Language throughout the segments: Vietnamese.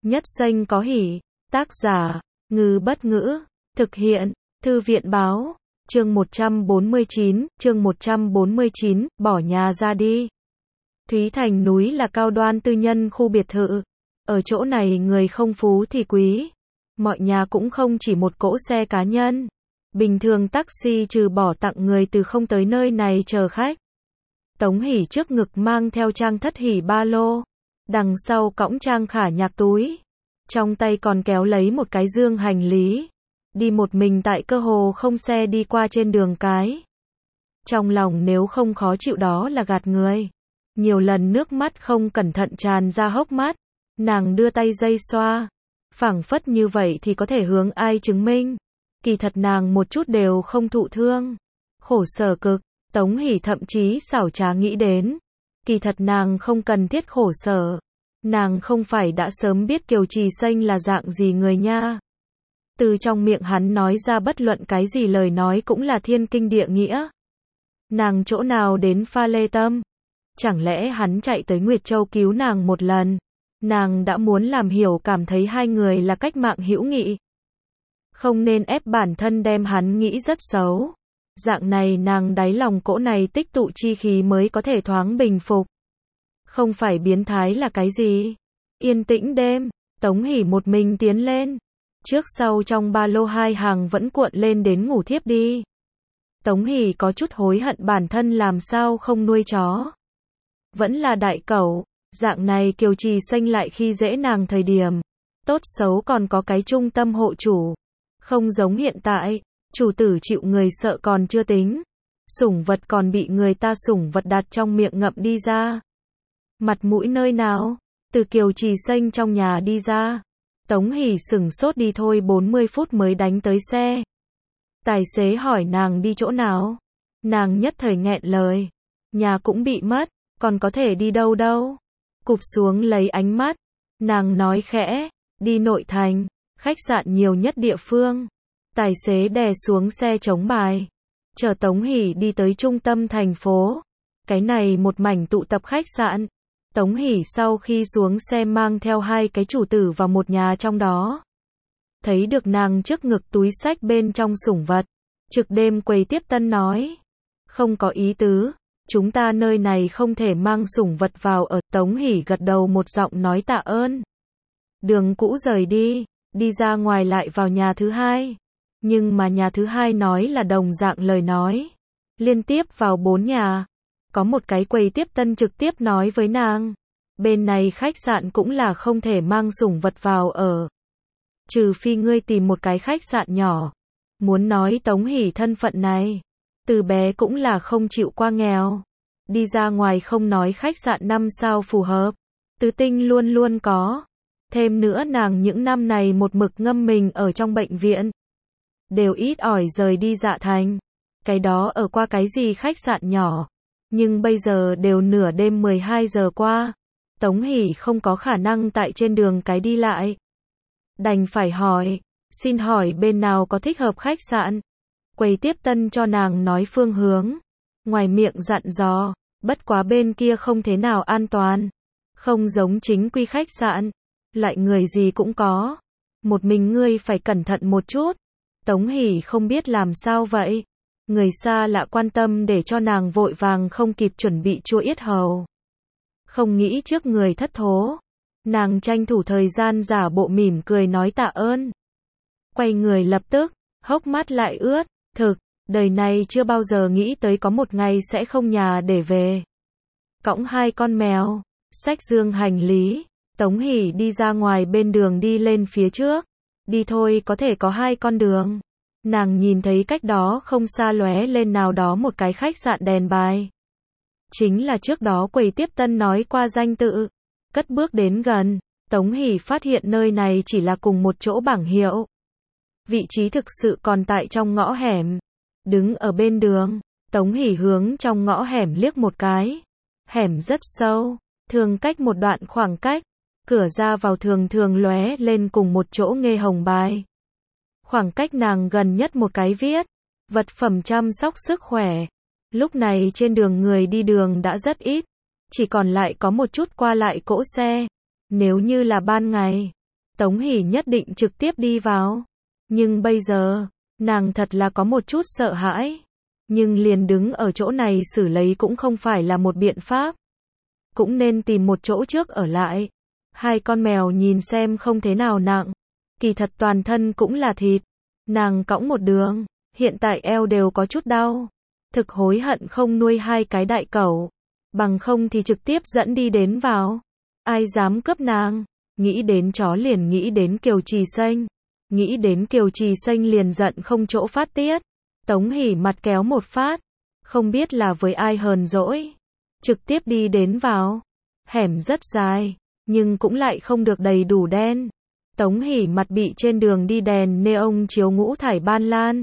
Nhất danh có hỷ. Tác giả, Ngư Bất Ngữ. Thực hiện, Thư viện Báo. Chương 149, bỏ nhà ra đi. Thúy Thành núi là cao đoan tư nhân khu biệt thự. Ở chỗ này người không phú thì quý. Mọi nhà cũng không chỉ một cỗ xe cá nhân. Bình thường taxi trừ bỏ tặng người từ không tới nơi này chờ khách. Tống Hỷ trước ngực mang theo Trang Thất Hỷ ba lô. Đằng sau cõng Trang Khả Nhạc túi. Trong tay còn kéo lấy một cái dương hành lý. Đi một mình tại cơ hồ không xe đi qua trên đường cái. Trong lòng nếu không khó chịu đó là gạt người. Nhiều lần nước mắt không cẩn thận tràn ra hốc mắt. Nàng đưa tay dây xoa. Phảng phất như vậy thì có thể hướng ai chứng minh. Kỳ thật nàng một chút đều không thụ thương. Khổ sở cực, Tống Hỷ thậm chí xảo trá nghĩ đến. Kỳ thật nàng không cần thiết khổ sở. Nàng không phải đã sớm biết Kiều Trì Xanh là dạng gì người nha. Từ trong miệng hắn nói ra bất luận cái gì lời nói cũng là thiên kinh địa nghĩa. Nàng chỗ nào đến pha lê tâm? Chẳng lẽ hắn chạy tới Nguyệt Châu cứu nàng một lần? Nàng đã muốn làm hiểu cảm thấy hai người là cách mạng hữu nghị. Không nên ép bản thân đem hắn nghĩ rất xấu. Dạng này nàng đáy lòng cỗ này tích tụ chi khí mới có thể thoáng bình phục. Không phải biến thái là cái gì? Yên tĩnh đêm, Tống Hỷ một mình tiến lên. Trước sau trong ba lô hai hàng vẫn cuộn lên đến ngủ thiếp đi. Tống Hỷ có chút hối hận bản thân làm sao không nuôi chó. Vẫn là đại cẩu, dạng này Kiều Trì Xanh lại khi dễ nàng thời điểm. Tốt xấu còn có cái trung tâm hộ chủ. Không giống hiện tại, chủ tử chịu người sợ còn chưa tính. Sủng vật còn bị người ta sủng vật đặt trong miệng ngậm đi ra. Mặt mũi nơi nào? Từ Kiều Trì Xanh trong nhà đi ra. Tống Hỷ sửng sốt đi thôi 40 phút mới đánh tới xe. Tài xế hỏi nàng đi chỗ nào. Nàng nhất thời nghẹn lời. Nhà cũng bị mất, còn có thể đi đâu đâu. Cụp xuống lấy ánh mắt. Nàng nói khẽ, đi nội thành, khách sạn nhiều nhất địa phương. Tài xế đè xuống xe chống bài. Chở Tống Hỷ đi tới trung tâm thành phố. Cái này một mảnh tụ tập khách sạn. Tống Hỷ sau khi xuống xe mang theo hai cái chủ tử vào một nhà trong đó. Thấy được nàng trước ngực túi xách bên trong sủng vật. Trực đêm quầy tiếp tân nói. Không có ý tứ, chúng ta nơi này không thể mang sủng vật vào ở. Tống Hỷ gật đầu một giọng nói tạ ơn. Đường cũ rời đi, đi ra ngoài lại vào nhà thứ hai. Nhưng mà nhà thứ hai nói là đồng dạng lời nói. Liên tiếp vào 4 nhà. Có một cái quầy tiếp tân trực tiếp nói với nàng. Bên này khách sạn cũng là không thể mang sủng vật vào ở. Trừ phi ngươi tìm một cái khách sạn nhỏ. Muốn nói Tống Hỷ thân phận này. Từ bé cũng là không chịu qua nghèo. Đi ra ngoài không nói khách sạn 5 sao phù hợp. Tứ tinh luôn luôn có. Thêm nữa nàng những năm này một mực ngâm mình ở trong bệnh viện. Đều ít ỏi rời đi Dạ Thành. Cái đó ở qua cái gì khách sạn nhỏ. Nhưng bây giờ đều nửa đêm 12 giờ qua. Tống Hỷ không có khả năng tại trên đường cái đi lại. Đành phải hỏi. Xin hỏi bên nào có thích hợp khách sạn? Quầy tiếp tân cho nàng nói phương hướng. Ngoài miệng dặn dò. Bất quá bên kia không thế nào an toàn. Không giống chính quy khách sạn. Lại người gì cũng có. Một mình ngươi phải cẩn thận một chút. Tống Hỷ không biết làm sao vậy. Người xa lạ quan tâm để cho nàng vội vàng không kịp chuẩn bị chua yết hầu. Không nghĩ trước người thất thố. Nàng tranh thủ thời gian giả bộ mỉm cười nói tạ ơn. Quay người lập tức, hốc mắt lại ướt. Thực, đời này chưa bao giờ nghĩ tới có một ngày sẽ không nhà để về. Cõng hai con mèo, xách dương hành lý. Tống Hỷ đi ra ngoài bên đường đi lên phía trước. Đi thôi có thể có hai con đường. Nàng nhìn thấy cách đó không xa lóe lên nào đó một cái khách sạn đèn bài. Chính là trước đó quầy tiếp tân nói qua danh tự. Cất bước đến gần, Tống Hỷ phát hiện nơi này chỉ là cùng một chỗ bảng hiệu. Vị trí thực sự còn tại trong ngõ hẻm. Đứng ở bên đường, Tống Hỷ hướng trong ngõ hẻm liếc một cái. Hẻm rất sâu, thường cách một đoạn khoảng cách. Cửa ra vào thường thường lóe lên cùng một chỗ nghe hồng bài. Khoảng cách nàng gần nhất một cái viết. Vật phẩm chăm sóc sức khỏe. Lúc này trên đường người đi đường đã rất ít. Chỉ còn lại có một chút qua lại cỗ xe. Nếu như là ban ngày, Tống Hỷ nhất định trực tiếp đi vào. Nhưng bây giờ, nàng thật là có một chút sợ hãi. Nhưng liền đứng ở chỗ này xử lấy cũng không phải là một biện pháp. Cũng nên tìm một chỗ trước ở lại. Hai con mèo nhìn xem không thế nào nặng. Kỳ thật toàn thân cũng là thịt. Nàng cõng một đường, hiện tại eo đều có chút đau. Thực hối hận không nuôi hai cái đại cẩu. Bằng không thì trực tiếp dẫn đi đến vào. Ai dám cướp nàng. Nghĩ đến chó liền nghĩ đến Kiều Trì Xanh. Nghĩ đến Kiều Trì Xanh liền giận không chỗ phát tiết. Tống Hỷ mặt kéo một phát. Không biết là với ai hờn dỗi. Trực tiếp đi đến vào. Hẻm rất dài, nhưng cũng lại không được đầy đủ đen. Tống Hỷ mặt bị trên đường đi đèn neon chiếu ngũ thải ban lan.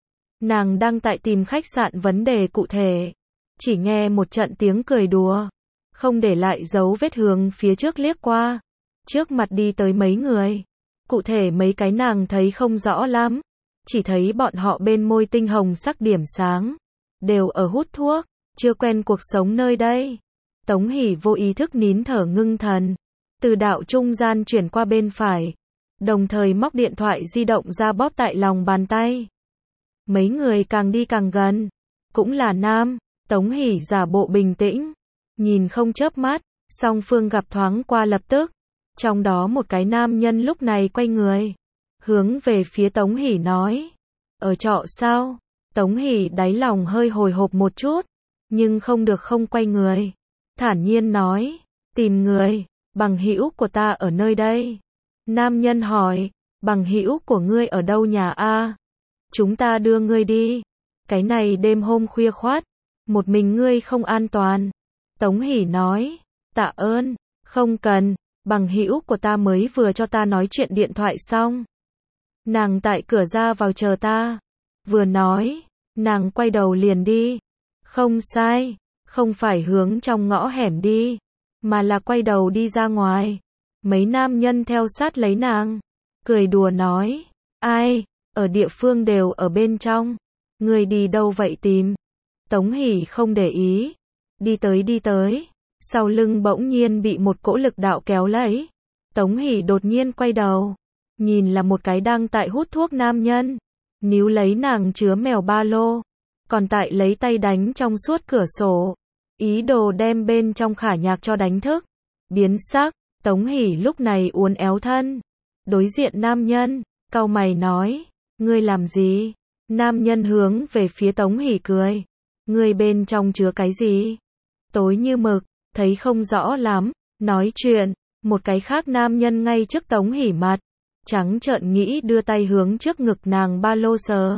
Nàng đang tại tìm khách sạn vấn đề cụ thể. Chỉ nghe một trận tiếng cười đùa. Không để lại dấu vết hướng phía trước liếc qua. Trước mặt đi tới mấy người. Cụ thể mấy cái nàng thấy không rõ lắm. Chỉ thấy bọn họ bên môi tinh hồng sắc điểm sáng. Đều ở hút thuốc. Chưa quen cuộc sống nơi đây. Tống Hỷ vô ý thức nín thở ngưng thần. Từ đạo trung gian chuyển qua bên phải. Đồng thời móc điện thoại di động ra bóp tại lòng bàn tay. Mấy người càng đi càng gần. Cũng là nam. Tống Hỷ giả bộ bình tĩnh. Nhìn không chớp mắt. Song phương gặp thoáng qua lập tức. Trong đó một cái nam nhân lúc này quay người. Hướng về phía Tống Hỷ nói. Ở trọ sao? Tống Hỷ đáy lòng hơi hồi hộp một chút. Nhưng không được không quay người. Thản nhiên nói. Tìm người. Bằng hữu của ta ở nơi đây. Nam nhân hỏi. Bằng hữu của ngươi ở đâu nhà a? Chúng ta đưa ngươi đi. Cái này đêm hôm khuya khoắt. Một mình ngươi không an toàn. Tống Hỷ nói. Tạ ơn. Không cần. Bằng hữu của ta mới vừa cho ta nói chuyện điện thoại xong. Nàng tại cửa ra vào chờ ta. Vừa nói. Nàng quay đầu liền đi. Không sai. Không phải hướng trong ngõ hẻm đi. Mà là quay đầu đi ra ngoài. Mấy nam nhân theo sát lấy nàng. Cười đùa nói. Ai? Ở địa phương đều ở bên trong. Người đi đâu vậy tìm? Tống Hỷ không để ý. Đi tới. Sau lưng bỗng nhiên bị một cỗ lực đạo kéo lấy. Tống Hỷ đột nhiên quay đầu. Nhìn là một cái đang tại hút thuốc nam nhân. Níu lấy nàng chứa mèo ba lô. Còn tại lấy tay đánh trong suốt cửa sổ. Ý đồ đem bên trong khả nhạc cho đánh thức. Biến sắc. Tống Hỷ lúc này uốn éo thân. Đối diện nam nhân. Cau mày nói. Ngươi làm gì? Nam nhân hướng về phía Tống Hỷ cười. Ngươi bên trong chứa cái gì? Tối như mực. Thấy không rõ lắm. Nói chuyện. Một cái khác nam nhân ngay trước Tống Hỷ mặt. Trắng trợn nghĩ đưa tay hướng trước ngực nàng ba lô sờ.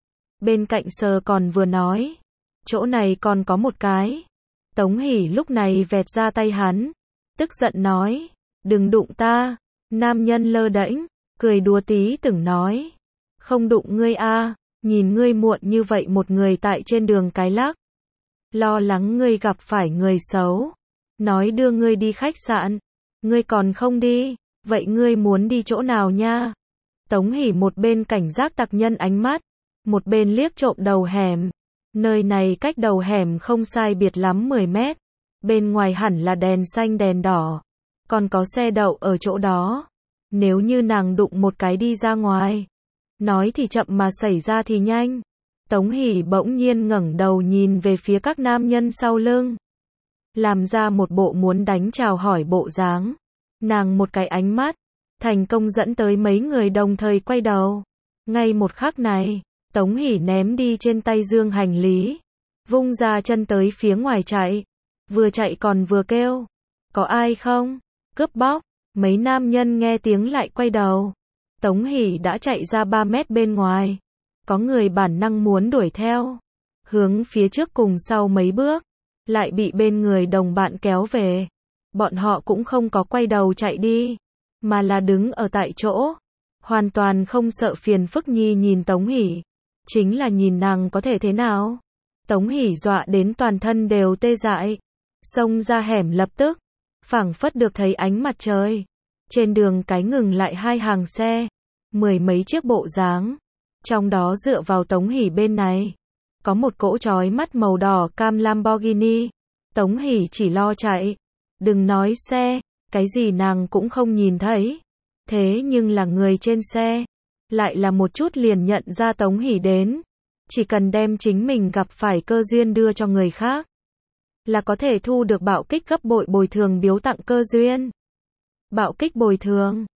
Bên cạnh sờ còn vừa nói. Chỗ này còn có một cái. Tống Hỷ lúc này vẹt ra tay hắn. Tức giận nói. Đừng đụng ta. Nam nhân lơ đễnh. Cười đùa tí từng nói. Không đụng ngươi a. Nhìn ngươi muộn như vậy một người tại trên đường cái lắc. Lo lắng ngươi gặp phải người xấu. Nói đưa ngươi đi khách sạn. Ngươi còn không đi. Vậy ngươi muốn đi chỗ nào nha? Tống Hỷ một bên cảnh giác tặc nhân ánh mắt. Một bên liếc trộm đầu hẻm. Nơi này cách đầu hẻm không sai biệt lắm 10 mét. Bên ngoài hẳn là đèn xanh đèn đỏ. Còn có xe đậu ở chỗ đó. Nếu như nàng đụng một cái đi ra ngoài. Nói thì chậm mà xảy ra thì nhanh. Tống Hỷ bỗng nhiên ngẩng đầu nhìn về phía các nam nhân sau lưng. Làm ra một bộ muốn đánh chào hỏi bộ dáng. Nàng một cái ánh mắt. Thành công dẫn tới mấy người đồng thời quay đầu. Ngay một khắc này. Tống Hỷ ném đi trên tay dương hành lý. Vung ra chân tới phía ngoài chạy. Vừa chạy còn vừa kêu. Có ai không? Cướp bóc. Mấy nam nhân nghe tiếng lại quay đầu. Tống Hỷ đã chạy ra 3 mét bên ngoài. Có người bản năng muốn đuổi theo. Hướng phía trước cùng sau mấy bước. Lại bị bên người đồng bạn kéo về. Bọn họ cũng không có quay đầu chạy đi. Mà là đứng ở tại chỗ. Hoàn toàn không sợ phiền phức nhi nhìn Tống Hỷ. Chính là nhìn nàng có thể thế nào. Tống Hỷ dọa đến toàn thân đều tê dại. Xông ra hẻm lập tức. Phảng phất được thấy ánh mặt trời. Trên đường cái ngừng lại hai hàng xe. 10 mấy chiếc bộ dáng. Trong đó dựa vào Tống Hỷ bên này. Có một cỗ chói mắt màu đỏ cam Lamborghini. Tống Hỷ chỉ lo chạy. Đừng nói xe. Cái gì nàng cũng không nhìn thấy. Thế nhưng là người trên xe, lại là một chút liền nhận ra Tống Hỷ đến. Chỉ cần đem chính mình gặp phải cơ duyên đưa cho người khác, là có thể thu được bạo kích gấp bội bồi thường biếu tặng cơ duyên. Bạo kích bồi thường.